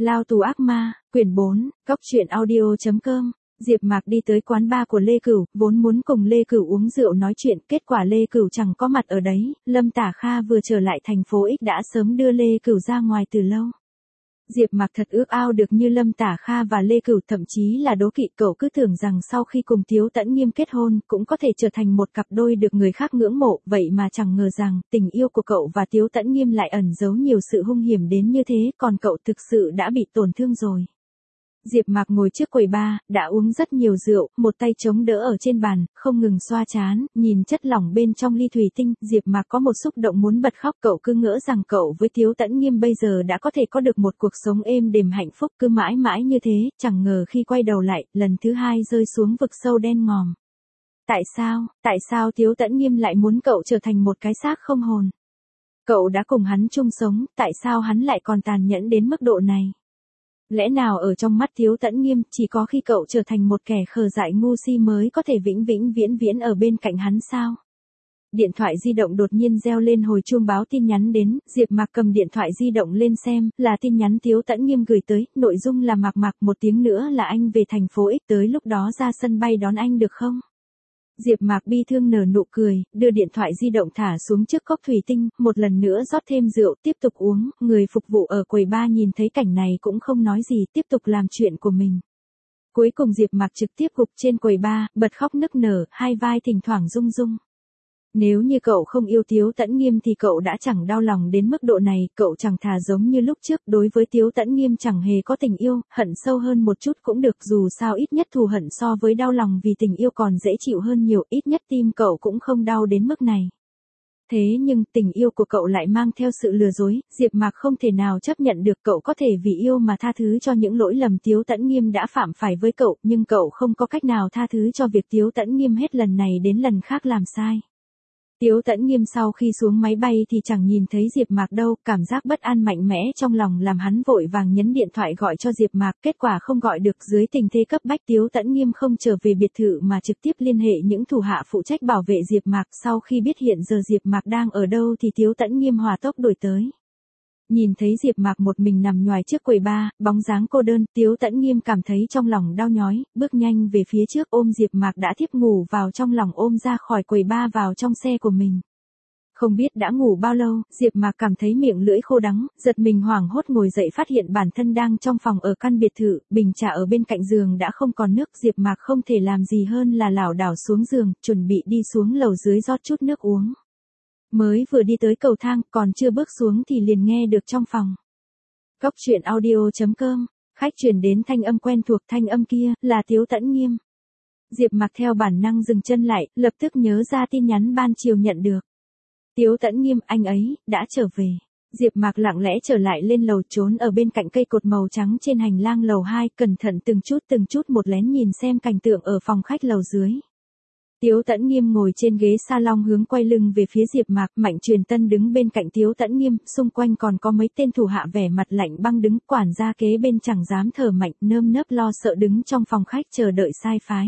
Lao tù ác ma, quyển 4, Cốc truyện audio.com. Diệp Mạc đi tới quán bar của Lê Cửu, vốn muốn cùng Lê Cửu uống rượu nói chuyện, kết quả Lê Cửu chẳng có mặt ở đấy, Lâm Tả Kha vừa trở lại thành phố X đã sớm đưa Lê Cửu ra ngoài từ lâu. Diệp Mạc thật ước ao được như Lâm Tả Kha và Lê Cửu, thậm chí là đố kỵ. Cậu cứ tưởng rằng sau khi cùng Tiếu Tẫn Nghiêm kết hôn, cũng có thể trở thành một cặp đôi được người khác ngưỡng mộ, vậy mà chẳng ngờ rằng, tình yêu của cậu và Tiếu Tẫn Nghiêm lại ẩn giấu nhiều sự hung hiểm đến như thế, còn cậu thực sự đã bị tổn thương rồi. Diệp Mạc ngồi trước quầy bar, đã uống rất nhiều rượu, một tay chống đỡ ở trên bàn, không ngừng xoa trán, nhìn chất lỏng bên trong ly thủy tinh, Diệp Mạc có một xúc động muốn bật khóc. Cậu cứ ngỡ rằng cậu với Tiếu Tẫn Nghiêm bây giờ đã có thể có được một cuộc sống êm đềm hạnh phúc, cứ mãi mãi như thế, chẳng ngờ khi quay đầu lại, lần thứ hai rơi xuống vực sâu đen ngòm. Tại sao Tiếu Tẫn Nghiêm lại muốn cậu trở thành một cái xác không hồn? Cậu đã cùng hắn chung sống, tại sao hắn lại còn tàn nhẫn đến mức độ này? Lẽ nào ở trong mắt Tiếu Tẫn Nghiêm, chỉ có khi cậu trở thành một kẻ khờ dại ngu si mới có thể vĩnh vĩnh viễn viễn ở bên cạnh hắn sao? Điện thoại di động đột nhiên reo lên hồi chuông báo tin nhắn đến, Diệp Mạc cầm điện thoại di động lên xem, là tin nhắn Tiếu Tẫn Nghiêm gửi tới, nội dung là Mạc Mạc, một tiếng nữa là anh về thành phố X, tới lúc đó ra sân bay đón anh được không? Diệp Mạc bi thương nở nụ cười, đưa điện thoại di động thả xuống trước cốc thủy tinh, một lần nữa rót thêm rượu, tiếp tục uống. Người phục vụ ở quầy bar nhìn thấy cảnh này cũng không nói gì, tiếp tục làm chuyện của mình. Cuối cùng Diệp Mạc trực tiếp gục trên quầy bar, bật khóc nức nở, hai vai thỉnh thoảng rung rung. Nếu như cậu không yêu Tiếu Tẫn Nghiêm thì cậu đã chẳng đau lòng đến mức độ này, cậu chẳng thà giống như lúc trước, đối với Tiếu Tẫn Nghiêm chẳng hề có tình yêu, hận sâu hơn một chút cũng được, dù sao ít nhất thù hận so với đau lòng vì tình yêu còn dễ chịu hơn nhiều, ít nhất tim cậu cũng không đau đến mức này. Thế nhưng tình yêu của cậu lại mang theo sự lừa dối, Diệp Mạc không thể nào chấp nhận được. Cậu có thể vì yêu mà tha thứ cho những lỗi lầm Tiếu Tẫn Nghiêm đã phạm phải với cậu, nhưng cậu không có cách nào tha thứ cho việc Tiếu Tẫn Nghiêm hết lần này đến lần khác làm sai. Tiếu Tẫn Nghiêm sau khi xuống máy bay thì chẳng nhìn thấy Diệp Mạc đâu, cảm giác bất an mạnh mẽ trong lòng làm hắn vội vàng nhấn điện thoại gọi cho Diệp Mạc, kết quả không gọi được. Dưới tình thế cấp bách, Tiếu Tẫn Nghiêm không trở về biệt thự mà trực tiếp liên hệ những thủ hạ phụ trách bảo vệ Diệp Mạc, sau khi biết hiện giờ Diệp Mạc đang ở đâu thì Tiếu Tẫn Nghiêm hỏa tốc đuổi tới. Nhìn thấy Diệp Mạc một mình nằm nhoài trước quầy bar, bóng dáng cô đơn, Tiếu Tẫn Nghiêm cảm thấy trong lòng đau nhói, bước nhanh về phía trước ôm Diệp Mạc đã thiếp ngủ vào trong lòng, ôm ra khỏi quầy bar vào trong xe của mình. Không biết đã ngủ bao lâu, Diệp Mạc cảm thấy miệng lưỡi khô đắng, giật mình hoảng hốt ngồi dậy phát hiện bản thân đang trong phòng ở căn biệt thự, bình trà ở bên cạnh giường đã không còn nước, Diệp Mạc không thể làm gì hơn là lảo đảo xuống giường, chuẩn bị đi xuống lầu dưới rót chút nước uống. Mới vừa đi tới cầu thang, còn chưa bước xuống thì liền nghe được trong phòng. Cốc truyện audio.com, khách truyền đến thanh âm quen thuộc, thanh âm kia, là Tiếu Tẫn Nghiêm. Diệp Mạc theo bản năng dừng chân lại, lập tức nhớ ra tin nhắn ban chiều nhận được. Tiếu Tẫn Nghiêm, anh ấy, đã trở về. Diệp Mạc lặng lẽ trở lại lên lầu, trốn ở bên cạnh cây cột màu trắng trên hành lang lầu 2, cẩn thận từng chút một lén nhìn xem cảnh tượng ở phòng khách lầu dưới. Tiếu Tẫn Nghiêm ngồi trên ghế salon hướng quay lưng về phía Diệp Mạc, Mạnh Truyền Tân đứng bên cạnh Tiếu Tẫn Nghiêm, xung quanh còn có mấy tên thủ hạ vẻ mặt lạnh băng đứng, quản gia kế bên chẳng dám thở mạnh, nơm nớp lo sợ đứng trong phòng khách chờ đợi sai phái.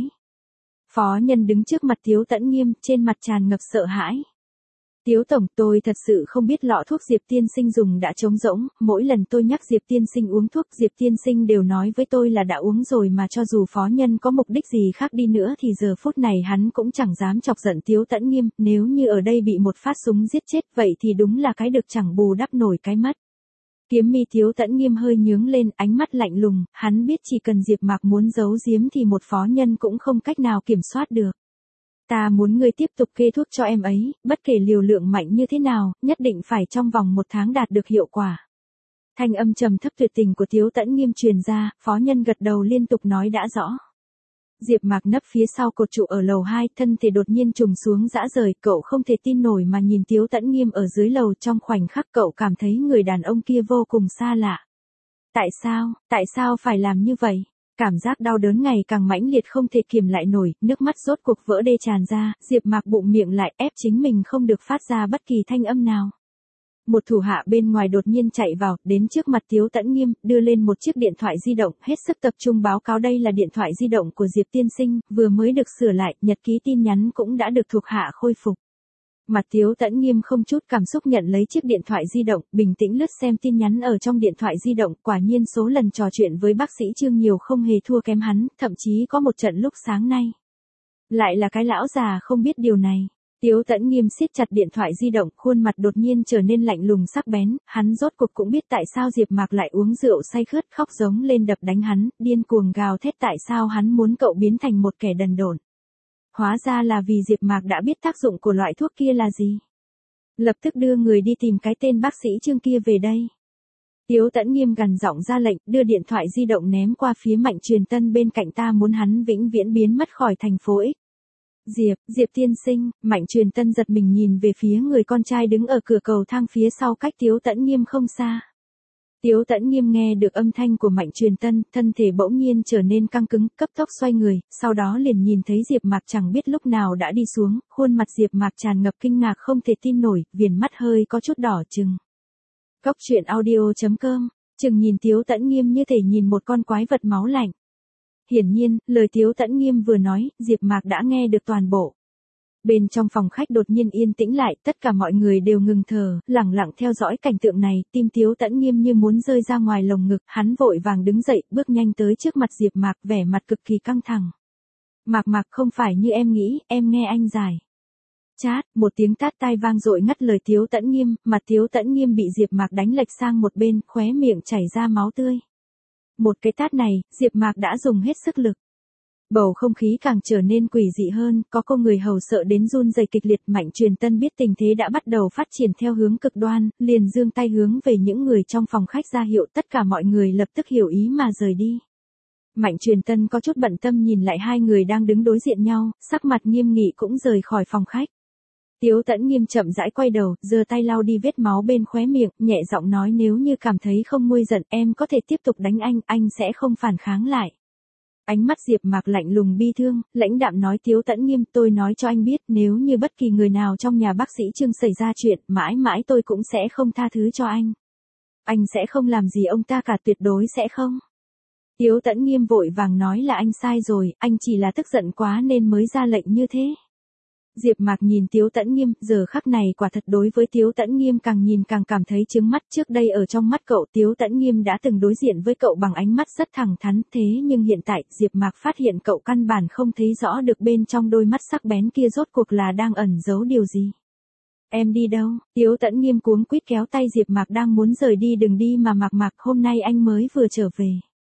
Phó Nhân đứng trước mặt Tiếu Tẫn Nghiêm, trên mặt tràn ngập sợ hãi. Tiếu tổng, tôi thật sự không biết lọ thuốc Diệp tiên sinh dùng đã trống rỗng, mỗi lần tôi nhắc Diệp tiên sinh uống thuốc, Diệp tiên sinh đều nói với tôi là đã uống rồi, mà cho dù Phó Nhân có mục đích gì khác đi nữa thì giờ phút này hắn cũng chẳng dám chọc giận Tiếu Tẫn Nghiêm, nếu như ở đây bị một phát súng giết chết vậy thì đúng là cái được chẳng bù đắp nổi cái mất. Kiếm mi Tiếu Tẫn Nghiêm hơi nhướng lên, ánh mắt lạnh lùng, hắn biết chỉ cần Diệp Mạc muốn giấu giếm thì một Phó Nhân cũng không cách nào kiểm soát được. Ta muốn ngươi tiếp tục kê thuốc cho em ấy, bất kể liều lượng mạnh như thế nào, nhất định phải trong vòng 1 tháng đạt được hiệu quả. Thanh âm trầm thấp tuyệt tình của Tiếu Tẫn Nghiêm truyền ra, Phó Nhân gật đầu liên tục nói đã rõ. Diệp Mạc nấp phía sau cột trụ ở lầu 2, thân thể đột nhiên trùng xuống rã rời, cậu không thể tin nổi mà nhìn Tiếu Tẫn Nghiêm ở dưới lầu, trong khoảnh khắc cậu cảm thấy người đàn ông kia vô cùng xa lạ. Tại sao phải làm như vậy? Cảm giác đau đớn ngày càng mãnh liệt không thể kiềm lại nổi, nước mắt rốt cuộc vỡ đê tràn ra, Diệp Mạc bụng miệng lại ép chính mình không được phát ra bất kỳ thanh âm nào. Một thủ hạ bên ngoài đột nhiên chạy vào, đến trước mặt Tiếu Tẫn Nghiêm, đưa lên một chiếc điện thoại di động, hết sức tập trung báo cáo đây là điện thoại di động của Diệp tiên sinh, vừa mới được sửa lại, nhật ký tin nhắn cũng đã được thuộc hạ khôi phục. Mặt Tiếu Tẫn Nghiêm không chút cảm xúc nhận lấy chiếc điện thoại di động, bình tĩnh lướt xem tin nhắn ở trong điện thoại di động, quả nhiên số lần trò chuyện với bác sĩ Trương nhiều không hề thua kém hắn, thậm chí có một trận lúc sáng nay. Lại là cái lão già không biết điều này. Tiếu Tẫn Nghiêm siết chặt điện thoại di động, khuôn mặt đột nhiên trở nên lạnh lùng sắc bén, hắn rốt cuộc cũng biết tại sao Diệp Mạc lại uống rượu say khướt khóc giống lên đập đánh hắn, điên cuồng gào thét tại sao hắn muốn cậu biến thành một kẻ đần độn. Hóa ra là vì Diệp Mạc đã biết tác dụng của loại thuốc kia là gì. Lập tức đưa người đi tìm cái tên bác sĩ Trương kia về đây. Tiếu Tẫn Nghiêm gằn giọng ra lệnh, đưa điện thoại di động ném qua phía Mạnh Truyền Tân bên cạnh, ta muốn hắn vĩnh viễn biến mất khỏi thành phố X. Diệp tiên sinh, Mạnh Truyền Tân giật mình nhìn về phía người con trai đứng ở cửa cầu thang phía sau cách Tiếu Tẫn Nghiêm không xa. Tiếu Tẫn Nghiêm nghe được âm thanh của Mạnh Truyền Tân, thân thể bỗng nhiên trở nên căng cứng, cấp tốc xoay người, sau đó liền nhìn thấy Diệp Mạc chẳng biết lúc nào đã đi xuống, khuôn mặt Diệp Mạc tràn ngập kinh ngạc không thể tin nổi, viền mắt hơi có chút đỏ chừng. Cốc truyện audio.com, chừng nhìn Tiếu Tẫn Nghiêm như thể nhìn một con quái vật máu lạnh. Hiển nhiên, lời Tiếu Tẫn Nghiêm vừa nói, Diệp Mạc đã nghe được toàn bộ. Bên trong phòng khách đột nhiên yên tĩnh lại, tất cả mọi người đều ngừng thở, lặng lặng theo dõi cảnh tượng này, tim Tiếu Tẫn Nghiêm như muốn rơi ra ngoài lồng ngực, hắn vội vàng đứng dậy, bước nhanh tới trước mặt Diệp Mạc, vẻ mặt cực kỳ căng thẳng. Mạc Mạc, không phải như em nghĩ, em nghe anh giải. Chát, một tiếng tát tai vang dội ngắt lời Tiếu Tẫn Nghiêm, mặt Tiếu Tẫn Nghiêm bị Diệp Mạc đánh lệch sang một bên, khóe miệng chảy ra máu tươi. Một cái tát này, Diệp Mạc đã dùng hết sức lực. Bầu không khí càng trở nên quỷ dị hơn, có cô người hầu sợ đến run rẩy kịch liệt. Mạnh Truyền Tân biết tình thế đã bắt đầu phát triển theo hướng cực đoan, liền giương tay hướng về những người trong phòng khách ra hiệu, tất cả mọi người lập tức hiểu ý mà rời đi. Mạnh Truyền Tân có chút bận tâm nhìn lại hai người đang đứng đối diện nhau, sắc mặt nghiêm nghị cũng rời khỏi phòng khách. Tiếu Tẫn Nghiêm chậm rãi quay đầu, giơ tay lau đi vết máu bên khóe miệng, nhẹ giọng nói nếu như cảm thấy không nguôi giận em có thể tiếp tục đánh anh sẽ không phản kháng lại. Ánh mắt Diệp Mạc lạnh lùng bi thương, lãnh đạm nói Tiếu Tẫn Nghiêm tôi nói cho anh biết nếu như bất kỳ người nào trong nhà bác sĩ Trương xảy ra chuyện, mãi mãi tôi cũng sẽ không tha thứ cho anh. Anh sẽ không làm gì ông ta cả, tuyệt đối sẽ không. Tiếu Tẫn Nghiêm vội vàng nói là anh sai rồi, anh chỉ là tức giận quá nên mới ra lệnh như thế. Diệp Mạc nhìn Tiếu Tẫn Nghiêm, giờ khắc này quả thật đối với Tiếu Tẫn Nghiêm càng nhìn càng cảm thấy chướng mắt, trước đây ở trong mắt cậu Tiếu Tẫn Nghiêm đã từng đối diện với cậu bằng ánh mắt rất thẳng thắn, thế nhưng hiện tại Diệp Mạc phát hiện cậu căn bản không thấy rõ được bên trong đôi mắt sắc bén kia rốt cuộc là đang ẩn giấu điều gì. Em đi đâu? Tiếu Tẫn Nghiêm cuống quýt kéo tay Diệp Mạc đang muốn rời đi, đừng đi mà Mạc, hôm nay anh mới vừa trở về.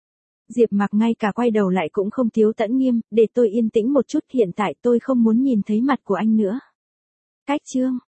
Diệp Mạc ngay cả quay đầu lại cũng không. Tiếu Tẫn Nghiêm, để tôi yên tĩnh một chút, hiện tại tôi không muốn nhìn thấy mặt của anh nữa. Cách Trương,